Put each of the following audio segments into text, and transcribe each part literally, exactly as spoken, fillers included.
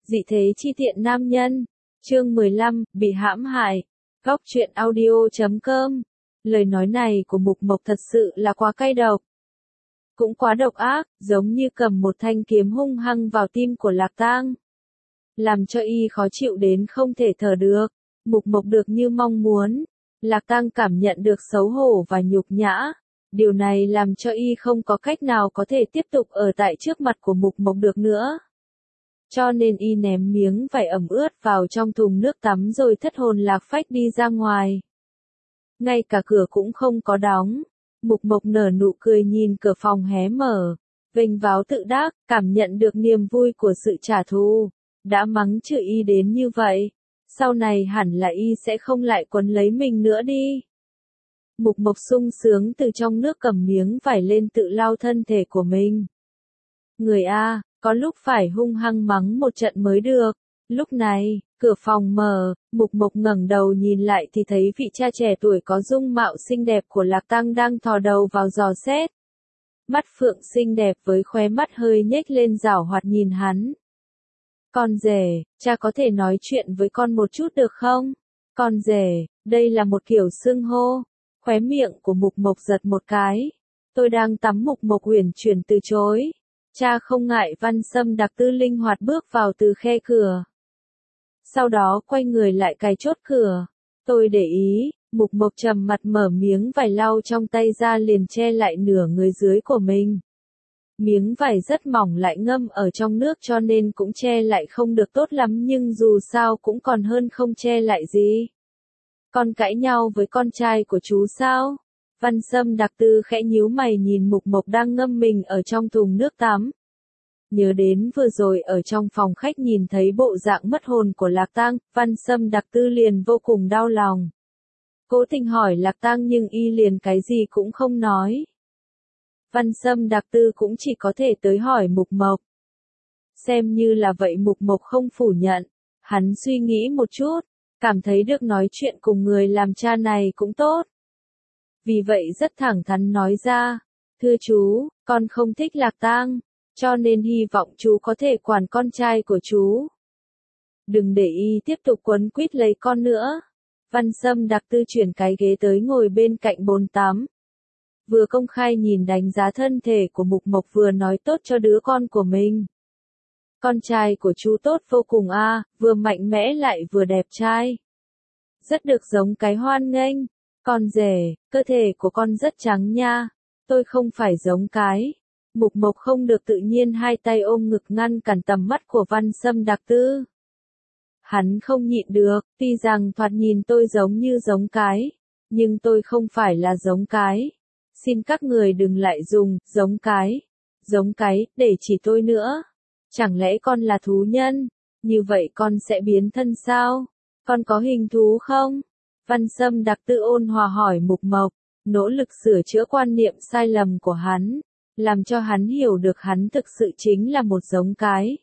Dị thế chi tiện nam nhân. Chương mười lăm, bị hãm hại. Góc truyện audio chấm com. Lời nói này của Mục Mộc thật sự là quá cay độc. Cũng quá độc ác, giống như cầm một thanh kiếm hung hăng vào tim của Lạc Tang. Làm cho y khó chịu đến không thể thở được. Mục Mộc được như mong muốn. Lạc Tang cảm nhận được xấu hổ và nhục nhã. Điều này làm cho y không có cách nào có thể tiếp tục ở tại trước mặt của Mục Mộc được nữa. Cho nên y ném miếng vải ẩm ướt vào trong thùng nước tắm rồi thất hồn lạc phách đi ra ngoài. Ngay cả cửa cũng không có đóng. Mục Mộc nở nụ cười nhìn cửa phòng hé mở. Vênh váo tự đắc, cảm nhận được niềm vui của sự trả thù. Đã mắng chửi y đến như vậy. Sau này hẳn là y sẽ không lại quấn lấy mình nữa đi. Mục Mộc sung sướng từ trong nước cầm miếng vải lên tự lau thân thể của mình. Người A, có lúc phải hung hăng mắng một trận mới được. Lúc này, cửa phòng mở, Mục Mộc ngẩng đầu nhìn lại thì thấy vị cha trẻ tuổi có dung mạo xinh đẹp của Lạc Tang đang thò đầu vào dò xét. Mắt phượng xinh đẹp với khóe mắt hơi nhếch lên giảo hoạt nhìn hắn. Con rể, cha có thể nói chuyện với con một chút được không? Con rể, đây là một kiểu xưng hô. Khóe miệng của Mục Mộc giật một cái. Tôi đang tắm. Mục Mộc uyển chuyển từ chối. Cha không ngại. Văn Sâm Đặc Tư linh hoạt bước vào từ khe cửa. Sau đó quay người lại cài chốt cửa. Tôi để ý. Mục Mộc trầm mặt mở miếng vải lau trong tay ra liền che lại nửa người dưới của mình. Miếng vải rất mỏng lại ngâm ở trong nước cho nên cũng che lại không được tốt lắm nhưng dù sao cũng còn hơn không che lại gì. Con cãi nhau với con trai của chú sao? Văn Sâm Đặc Tư khẽ nhíu mày nhìn Mục Mộc đang ngâm mình ở trong thùng nước tắm. Nhớ đến vừa rồi ở trong phòng khách nhìn thấy bộ dạng mất hồn của Lạc Tang, Văn Sâm Đặc Tư liền vô cùng đau lòng. Cố tình hỏi Lạc Tang nhưng y liền cái gì cũng không nói. Văn Sâm Đặc Tư cũng chỉ có thể tới hỏi Mục Mộc. Xem như là vậy Mục Mộc không phủ nhận. Hắn suy nghĩ một chút. Cảm thấy được nói chuyện cùng người làm cha này cũng tốt. Vì vậy rất thẳng thắn nói ra. Thưa chú, con không thích Lạc Tang. Cho nên hy vọng chú có thể quản con trai của chú. Đừng để y tiếp tục quấn quýt lấy con nữa. Văn Sâm Đặc Tư chuyển cái ghế tới ngồi bên cạnh bồn tắm. Vừa công khai nhìn đánh giá thân thể của Mục Mộc vừa nói tốt cho đứa con của mình. Con trai của chú tốt vô cùng a, à, vừa mạnh mẽ lại vừa đẹp trai. Rất được giống cái hoan nghênh. Con rể, cơ thể của con rất trắng nha. Tôi không phải giống cái. Mục Mộc không được tự nhiên hai tay ôm ngực ngăn cản tầm mắt của Văn Sâm Đặc Tư. Hắn không nhịn được, tuy rằng thoạt nhìn tôi giống như giống cái. Nhưng tôi không phải là giống cái. Xin các người đừng lại dùng, giống cái. Giống cái, để chỉ tôi nữa. Chẳng lẽ con là thú nhân? Như vậy con sẽ biến thân sao? Con có hình thú không? Văn Sâm Đặc Tư ôn hòa hỏi Mục Mộc, nỗ lực sửa chữa quan niệm sai lầm của hắn, làm cho hắn hiểu được hắn thực sự chính là một giống cái.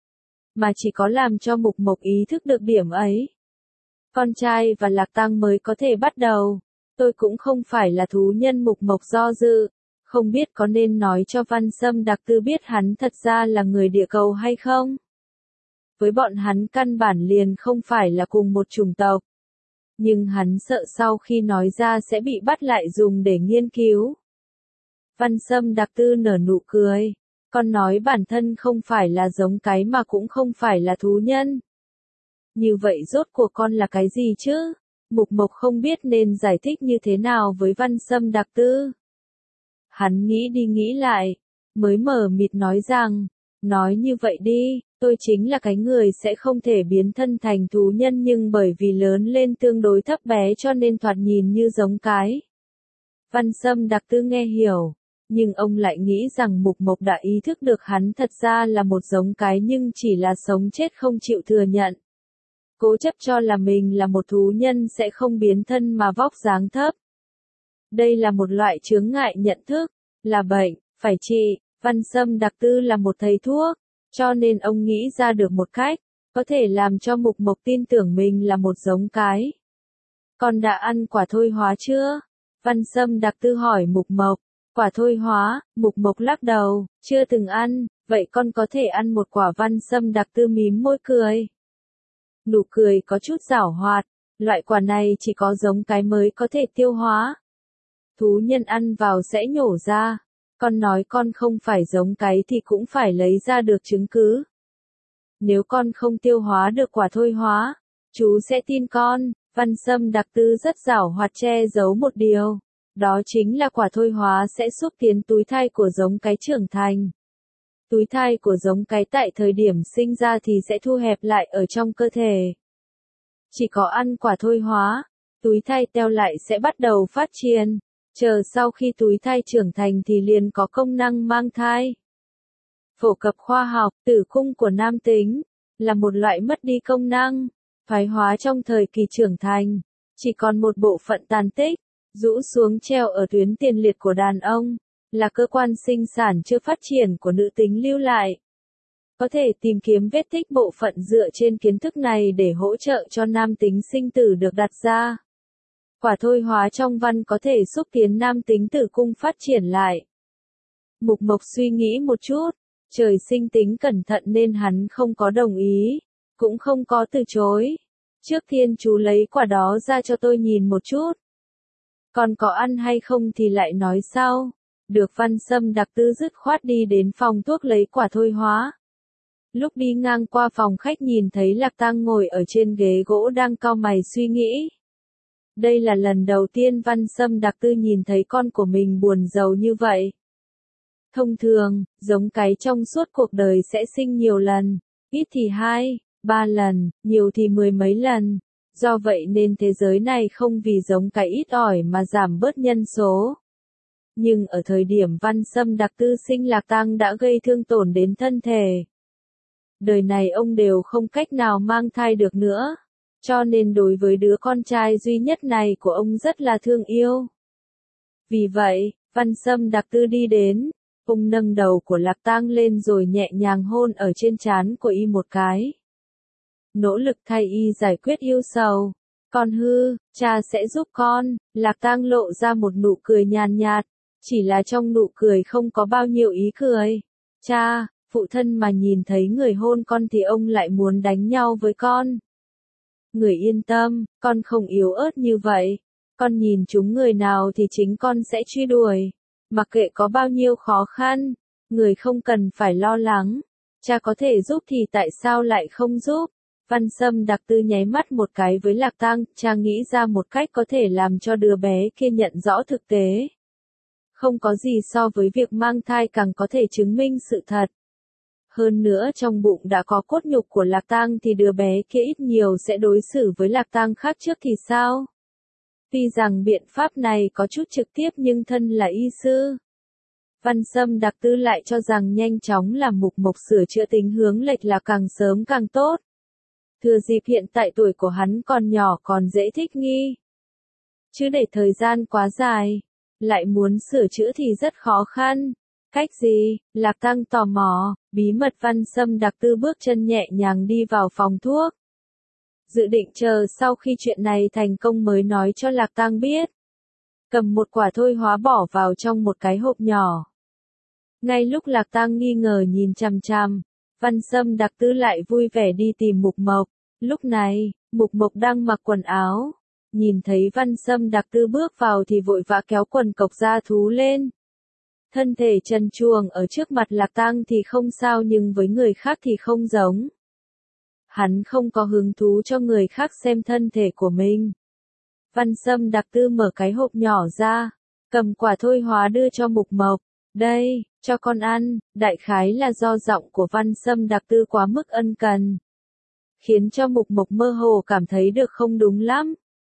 Mà chỉ có làm cho Mục Mộc ý thức được điểm ấy. Con trai và Lạc Tang mới có thể bắt đầu. Tôi cũng không phải là thú nhân. Mục Mộc do dự. Không biết có nên nói cho Văn Sâm Đặc Tư biết hắn thật ra là người địa cầu hay không? Với bọn hắn căn bản liền không phải là cùng một chủng tộc. Nhưng hắn sợ sau khi nói ra sẽ bị bắt lại dùng để nghiên cứu. Văn Sâm Đặc Tư nở nụ cười. Con nói bản thân không phải là giống cái mà cũng không phải là thú nhân. Như vậy rốt cuộc con là cái gì chứ? Mục Mộc không biết nên giải thích như thế nào với Văn Sâm Đặc Tư. Hắn nghĩ đi nghĩ lại, mới mở mịt nói rằng, nói như vậy đi, tôi chính là cái người sẽ không thể biến thân thành thú nhân nhưng bởi vì lớn lên tương đối thấp bé cho nên thoạt nhìn như giống cái. Văn Sâm Đặc Tư nghe hiểu, nhưng ông lại nghĩ rằng Mục Mộc đã ý thức được hắn thật ra là một giống cái nhưng chỉ là sống chết không chịu thừa nhận. Cố chấp cho là mình là một thú nhân sẽ không biến thân mà vóc dáng thấp. Đây là một loại chướng ngại nhận thức, là bệnh, phải trị. Văn Sâm Đặc Tư là một thầy thuốc, cho nên ông nghĩ ra được một cách, có thể làm cho Mục Mộc tin tưởng mình là một giống cái. Con đã ăn quả thôi hóa chưa? Văn Sâm Đặc Tư hỏi Mục Mộc. Quả thôi hóa, Mục Mộc lắc đầu, chưa từng ăn. vậy con có thể ăn một quả Văn Sâm Đặc Tư mím môi cười. Nụ cười có chút giảo hoạt, loại quả này chỉ có giống cái mới có thể tiêu hóa. Thú nhân ăn vào sẽ nhổ ra, con nói con không phải giống cái thì cũng phải lấy ra được chứng cứ. Nếu con không tiêu hóa được quả thôi hóa, chú sẽ tin con. Văn Sâm Đặc Tư rất giảo hoạt che giấu một điều, đó chính là quả thôi hóa sẽ xúc tiến túi thai của giống cái trưởng thành. Túi thai của giống cái tại thời điểm sinh ra thì sẽ thu hẹp lại ở trong cơ thể. Chỉ có ăn quả thôi hóa, túi thai teo lại sẽ bắt đầu phát triển, chờ sau khi túi thai trưởng thành thì liền có công năng mang thai. Phổ cập khoa học, tử cung của nam tính, là một loại mất đi công năng, thoái hóa trong thời kỳ trưởng thành, chỉ còn một bộ phận tàn tích, rũ xuống treo ở tuyến tiền liệt của đàn ông, là cơ quan sinh sản chưa phát triển của nữ tính lưu lại. Có thể tìm kiếm vết tích bộ phận dựa trên kiến thức này để hỗ trợ cho nam tính sinh tử được đặt ra. Quả thôi hóa trong văn có thể xúc tiến nam tính tử cung phát triển lại. Mục Mộc suy nghĩ một chút, trời sinh tính cẩn thận nên hắn không có đồng ý, cũng không có từ chối. Trước tiên chú lấy quả đó ra cho tôi nhìn một chút. Còn có ăn hay không thì lại nói sau. Được. Văn Sâm Đặc Tư dứt khoát đi đến phòng thuốc lấy quả thôi hóa. Lúc đi ngang qua phòng khách nhìn thấy Lạc Tăng ngồi ở trên ghế gỗ đang cau mày suy nghĩ. Đây là lần đầu tiên Văn Sâm Đặc Tư nhìn thấy con của mình buồn rầu như vậy. Thông thường, giống cái trong suốt cuộc đời sẽ sinh nhiều lần, ít thì hai, ba lần, nhiều thì mười mấy lần. Do vậy nên thế giới này không vì giống cái ít ỏi mà giảm bớt nhân số. Nhưng ở thời điểm Văn Sâm Đặc Tư sinh Lạc Tăng đã gây thương tổn đến thân thể. Đời này ông đều không cách nào mang thai được nữa. Cho nên đối với đứa con trai duy nhất này của ông rất là thương yêu. Vì vậy, Văn Sâm Đặc Tư đi đến, ông nâng đầu của Lạc Tăng lên rồi nhẹ nhàng hôn ở trên trán của y một cái. Nỗ lực thay y giải quyết yêu sầu. Con hư, cha sẽ giúp con. Lạc Tăng lộ ra một nụ cười nhàn nhạt, chỉ là trong nụ cười không có bao nhiêu ý cười. Cha, phụ thân mà nhìn thấy người hôn con thì ông lại muốn đánh nhau với con. Người yên tâm, con không yếu ớt như vậy. Con nhìn chúng người nào thì chính con sẽ truy đuổi. Mặc kệ có bao nhiêu khó khăn, người không cần phải lo lắng. Cha có thể giúp thì tại sao lại không giúp? Văn Sâm Đặc Tư nháy mắt một cái với Lạc Tăng, cha nghĩ ra một cách có thể làm cho đứa bé kia nhận rõ thực tế. Không có gì so với việc mang thai càng có thể chứng minh sự thật. Hơn nữa trong bụng đã có cốt nhục của Lạc Tăng thì đứa bé kia ít nhiều sẽ đối xử với Lạc Tăng khác trước thì sao? Tuy rằng biện pháp này có chút trực tiếp nhưng thân là y sư. Văn Sâm Đặc Tư lại cho rằng nhanh chóng làm Mục Mộc sửa chữa tính hướng lệch là càng sớm càng tốt. Thừa dịp hiện tại tuổi của hắn còn nhỏ còn dễ thích nghi. Chứ để thời gian quá dài, lại muốn sửa chữa thì rất khó khăn. Cách gì? Lạc Tăng tò mò, bí mật. Văn Sâm Đặc Tư bước chân nhẹ nhàng đi vào phòng thuốc. Dự định chờ sau khi chuyện này thành công mới nói cho Lạc Tăng biết. Cầm một quả thôi hóa bỏ vào trong một cái hộp nhỏ. Ngay lúc Lạc Tăng nghi ngờ nhìn chằm chằm, Văn Sâm Đặc Tư lại vui vẻ đi tìm Mục Mộc. Lúc này, Mục Mộc đang mặc quần áo. Nhìn thấy Văn Sâm Đặc Tư bước vào thì vội vã kéo quần cộc da thú lên. Thân thể trần truồng ở trước mặt Lạc Tăng thì không sao nhưng với người khác thì không giống. Hắn không có hứng thú cho người khác xem thân thể của mình. Văn Sâm Đặc Tư mở cái hộp nhỏ ra, cầm quả thôi hóa đưa cho Mục Mộc. Đây, cho con ăn. Đại khái là do giọng của Văn Sâm Đặc Tư quá mức ân cần, khiến cho Mục Mộc mơ hồ cảm thấy được không đúng lắm.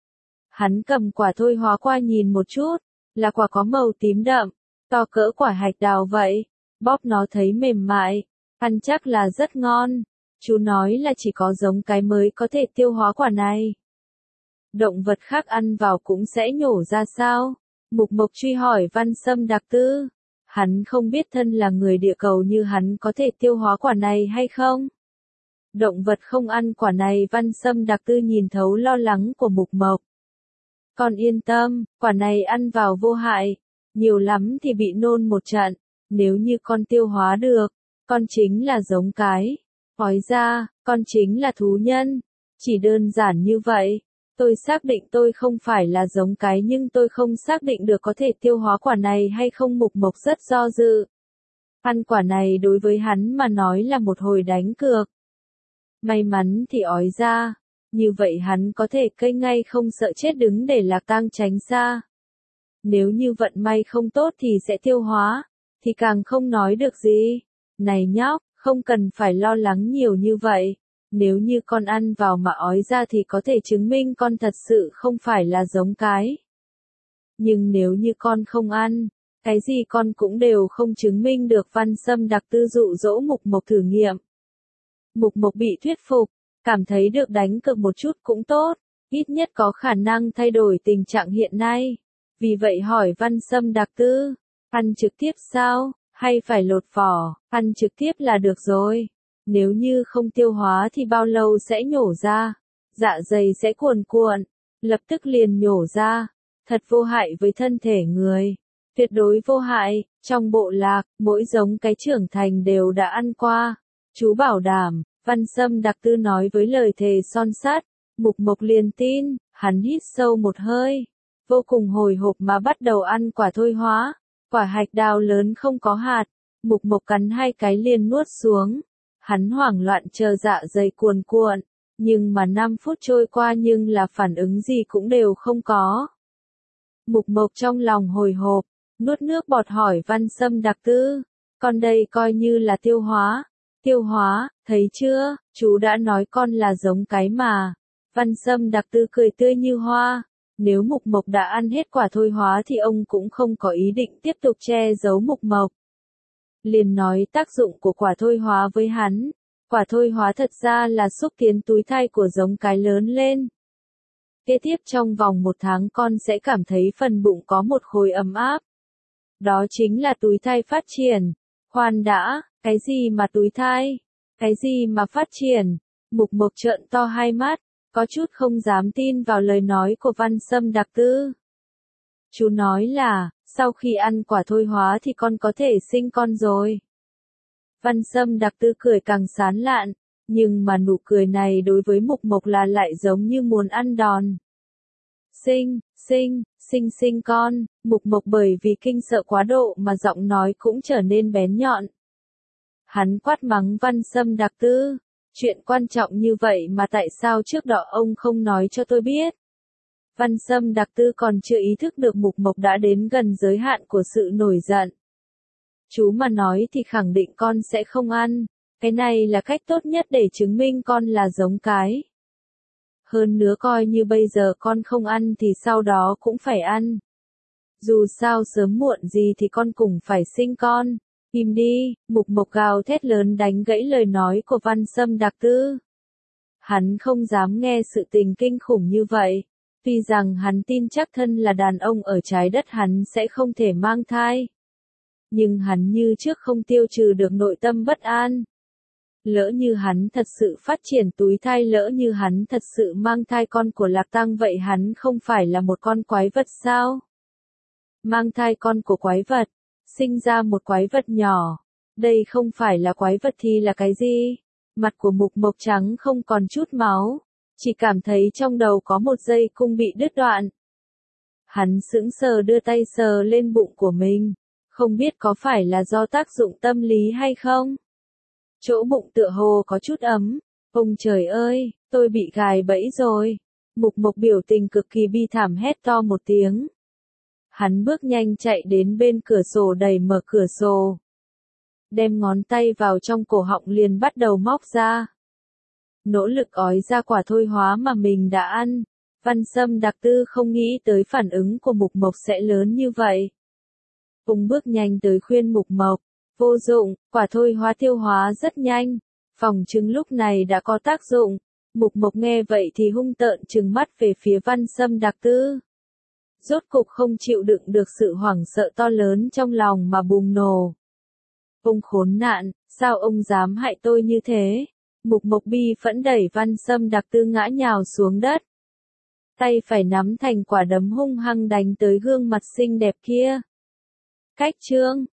Hắn cầm quả thôi hóa qua nhìn một chút, là quả có màu tím đậm, to cỡ quả hạch đào vậy. Bóp nó thấy mềm mại, ăn chắc là rất ngon. Chú nói là chỉ có giống cái mới có thể tiêu hóa quả này. Động vật khác ăn vào cũng sẽ nhổ ra sao? Mục Mộc truy hỏi Văn Sâm Đặc Tư. Hắn không biết thân là người địa cầu như hắn có thể tiêu hóa quả này hay không? Động vật không ăn quả này. Văn Sâm Đặc Tư nhìn thấu lo lắng của Mục Mộc. Con yên tâm, quả này ăn vào vô hại. Nhiều lắm thì bị nôn một trận. Nếu như con tiêu hóa được, con chính là giống cái. Ói ra, con chính là thú nhân. Chỉ đơn giản như vậy. Tôi xác định tôi không phải là giống cái nhưng tôi không xác định được có thể tiêu hóa quả này hay không. Mục Mộc rất do dự. Ăn quả này đối với hắn mà nói là một hồi đánh cược. May mắn thì ói ra. Như vậy hắn có thể cây ngay không sợ chết đứng để lạc tang tránh xa. Nếu như vận may không tốt thì sẽ tiêu hóa. Thì càng không nói được gì. Này nhóc, không cần phải lo lắng nhiều như vậy. Nếu như con ăn vào mà ói ra thì có thể chứng minh con thật sự không phải là giống cái. Nhưng nếu như con không ăn, cái gì con cũng đều không chứng minh được. Văn Sâm Đặc Tư dụ dỗ Mục Mộc thử nghiệm. Mục Mộc bị thuyết phục, cảm thấy được đánh cược một chút cũng tốt, ít nhất có khả năng thay đổi tình trạng hiện nay. Vì vậy hỏi Văn Sâm Đặc Tư, ăn trực tiếp sao, hay phải lột vỏ? Ăn trực tiếp là được rồi. Nếu như không tiêu hóa thì bao lâu sẽ nhổ ra? Dạ dày sẽ cuồn cuộn, lập tức liền nhổ ra. Thật vô hại với thân thể người. Tuyệt đối vô hại. Trong bộ lạc, mỗi giống cái trưởng thành đều đã ăn qua. Chú bảo đảm. Văn Sâm Đặc Tư nói với lời thề son sắt. Mục Mộc liền tin. Hắn hít sâu một hơi, vô cùng hồi hộp mà bắt đầu ăn quả thôi hóa. Quả hạch đào lớn không có hạt. Mục Mộc cắn hai cái liền nuốt xuống. Hắn hoảng loạn chờ dạ dày cuồn cuộn, nhưng mà năm phút trôi qua nhưng là phản ứng gì cũng đều không có. Mục Mộc trong lòng hồi hộp, nuốt nước bọt hỏi Văn Sâm Đặc Tư, con đây coi như là tiêu hóa. Tiêu hóa, thấy chưa, chú đã nói con là giống cái mà. Văn Sâm Đặc Tư cười tươi như hoa. Nếu Mục Mộc đã ăn hết quả thôi hóa thì ông cũng không có ý định tiếp tục che giấu Mục Mộc. Liền nói tác dụng của quả thôi hóa với hắn. Quả thôi hóa thật ra là xúc tiến túi thai của giống cái lớn lên. Kế tiếp trong vòng một tháng con sẽ cảm thấy phần bụng có một khối ấm áp. Đó chính là túi thai phát triển. Khoan đã, cái gì mà túi thai? Cái gì mà phát triển? Mục Mộc trợn to hai mắt, có chút không dám tin vào lời nói của Văn Sâm Đặc Tư. Chú nói là, sau khi ăn quả thôi hóa thì con có thể sinh con rồi. Văn Sâm Đặc Tư cười càng sán lạn, nhưng mà nụ cười này đối với Mục Mộc là lại giống như muốn ăn đòn. Sinh, sinh, sinh sinh con. Mục Mộc bởi vì kinh sợ quá độ mà giọng nói cũng trở nên bén nhọn. Hắn quát mắng Văn Sâm Đặc Tư, chuyện quan trọng như vậy mà tại sao trước đó ông không nói cho tôi biết? Văn Sâm Đặc Tư còn chưa ý thức được Mục Mộc đã đến gần giới hạn của sự nổi giận. Chú mà nói thì khẳng định con sẽ không ăn, cái này là cách tốt nhất để chứng minh con là giống cái. Hơn nữa coi như bây giờ con không ăn thì sau đó cũng phải ăn. Dù sao sớm muộn gì thì con cũng phải sinh con. Im đi, Mục Mộc gào thét lớn đánh gãy lời nói của Văn Sâm Đặc Tư. Hắn không dám nghe sự tình kinh khủng như vậy. Tuy rằng hắn tin chắc thân là đàn ông ở trái đất hắn sẽ không thể mang thai. Nhưng hắn như trước không tiêu trừ được nội tâm bất an. Lỡ như hắn thật sự phát triển túi thai, lỡ như hắn thật sự mang thai con của Lạc Tăng, vậy hắn không phải là một con quái vật sao? Mang thai con của quái vật, sinh ra một quái vật nhỏ. Đây không phải là quái vật thì là cái gì? Mặt của Mục Mộc trắng không còn chút máu, chỉ cảm thấy trong đầu có một dây cung bị đứt đoạn. Hắn sững sờ đưa tay sờ lên bụng của mình, không biết có phải là do tác dụng tâm lý hay không? Chỗ bụng tựa hồ có chút ấm. Ông trời ơi, tôi bị gài bẫy rồi. Mục Mộc biểu tình cực kỳ bi thảm hét to một tiếng. Hắn bước nhanh chạy đến bên cửa sổ, đẩy mở cửa sổ. Đem ngón tay vào trong cổ họng liền bắt đầu móc ra. Nỗ lực ói ra quả thôi hóa mà mình đã ăn. Văn Sâm Đặc Tư không nghĩ tới phản ứng của Mục Mộc sẽ lớn như vậy. Ông bước nhanh tới khuyên Mục Mộc. Vô dụng, quả thôi hóa tiêu hóa rất nhanh. Phòng trứng lúc này đã có tác dụng. Mục Mộc nghe vậy thì hung tợn trừng mắt về phía Văn Sâm Đặc Tư. Rốt cục không chịu đựng được sự hoảng sợ to lớn trong lòng mà bùng nổ. Ông khốn nạn, sao ông dám hại tôi như thế? Mục Mộc bi phẫn đẩy Văn Sâm Đặc Tư ngã nhào xuống đất. Tay phải nắm thành quả đấm hung hăng đánh tới gương mặt xinh đẹp kia. Cách chương